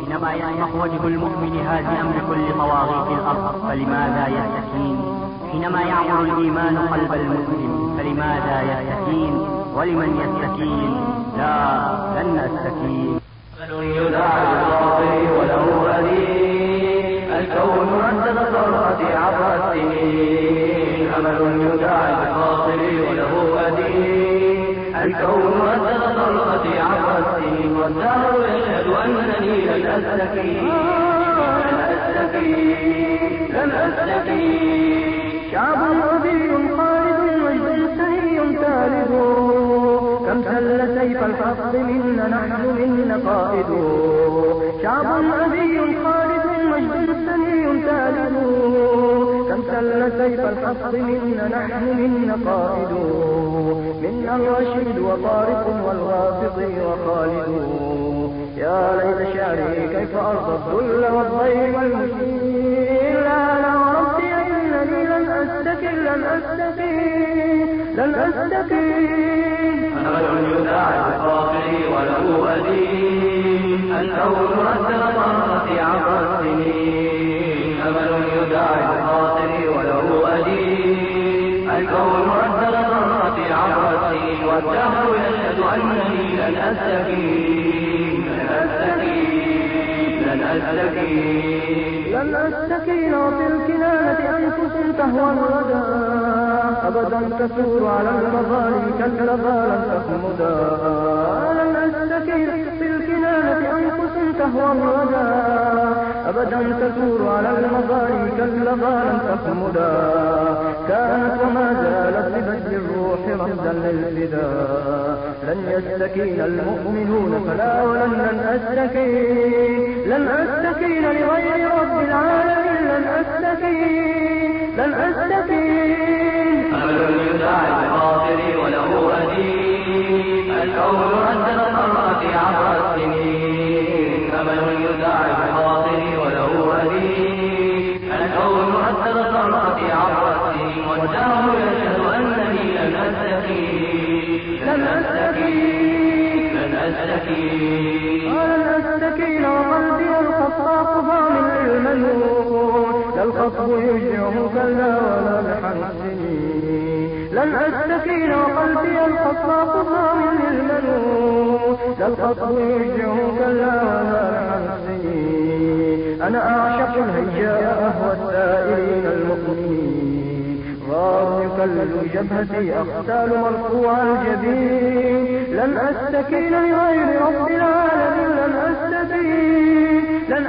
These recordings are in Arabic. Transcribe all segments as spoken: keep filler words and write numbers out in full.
حينما يصبح وجه المؤمن هادئا بكل طواغيت الأرض فلماذا يستكين؟ حينما يعمر الإيمان قلب المسلم فلماذا يستكين؟ ولمن يستكين؟ لا، لن نستكين. يدعى بالباطل وله أليم، الكون ردد طرقة عبر السنين. أمل يدعى بالباطل وله أليم، الكون ردد طرقة عبر السنين. والدهر يشهد أنني لن أستكين، لن أستكين، لن أستكين. شعب أبي خالد مجد سهي تالد، كم سل سيف الحق منا نحن منا قائد. شعب أبي خالد مجد سهي تالد، كم سل سيف الحق منا نحن منا قائد. منا الرشيد وطارق والواثق وخالد. يا ليت شعري كيف أرضى الذل والضيم والمسكين. لا لا ربي إنني لن أستكين، لن أستكين، لن أستكين. أمل يدعى بالباطل وله أليم، الكون ردد طرقة عبر السنين. أمل يدعى بالباطل وله أليم، الكون ردد طرقة عبر السنين. والدهر يشهد أنني لن أستكين، لن أستكين، لن أستكين، لن أستكين. وفي الكنانة أنفس تهوى الردى، أبدا تثور على المظالم كاللظى لن تخمدا. لن أستكين. في الكنانة أنفس تهوى الردى، أبدا تثور على المظالم كاللظى لن تخمدا. كانت وما زالت ببذل الروح رمزا للفداء. لن يستكين المؤمنون فلا ولن لن أستكين، لن أستكين لغير رب العالمين. لن أستكين، لن أستكين. أمل يدعى بالباطل وله أليم، الكون ردد طرقة عبر السنين. أمل يدعى بالباطل وله أليم، الكون ردد طرقة عبر السنين. والدهر يشهد أنني لن أستكين، لن أستكين، لن أستكين، لن أستكين. وقلبي الخطاق ضامن للمنون، لا الخطب يشجعه كلا ولا بحنسني. لن أستكين. وقلبي الخطاق ضامن للمنون، لا الخطب يشجعه كلا ولا بحنسني. أنا أعشق الهجاء أهوى السائلين المؤمنين، غار يكلل جبهتي أختال مرفوع الجبين. لن أستكين لغير رب العالمين. لن أستكين، لن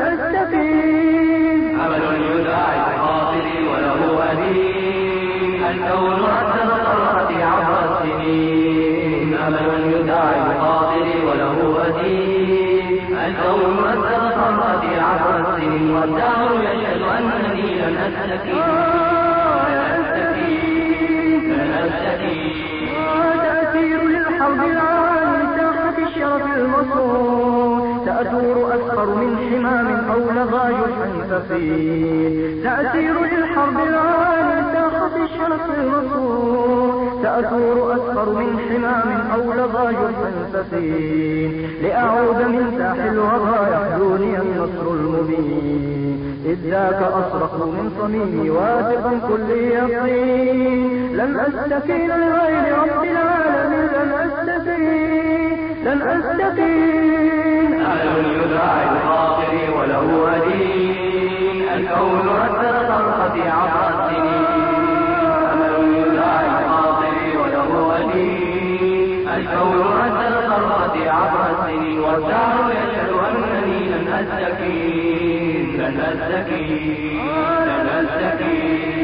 أستكين. أمل يدعى بالباطل وله أليم، الكون ردد طرقة عبر السنين. أمل يدعى بالباطل وله أليم، الكون ردد طرقة عبر السنين. والدهر يشهد أنني لن أستكين، لن أستكين، لن أستكين. تأثير للحرب العالي ساحة الشرف المصون، تأثور أسخر من حمام أو لظى جرح ففين. تأثير للحرب العالي ساحة الشرف المصون، تأثور أسخر من حمام أو لظى جرح ففين. لأعود من ساح الوغى يحدوني النصر المبين، إذ ذاك أصرخ من صميمي واثقا كل يقين. لن أستكين لغير رب العالمين. لن أستكين، لن أستكين. أمل يدعى بالباطل وله أليم، الكون ردد طرقة عبر السنين. أمل يدعى بالباطل وله أليم، الكون ردد طرقة عبر السنين. والدهر يشهد أنني لن أستكين، لن أستكين، لن أستكين.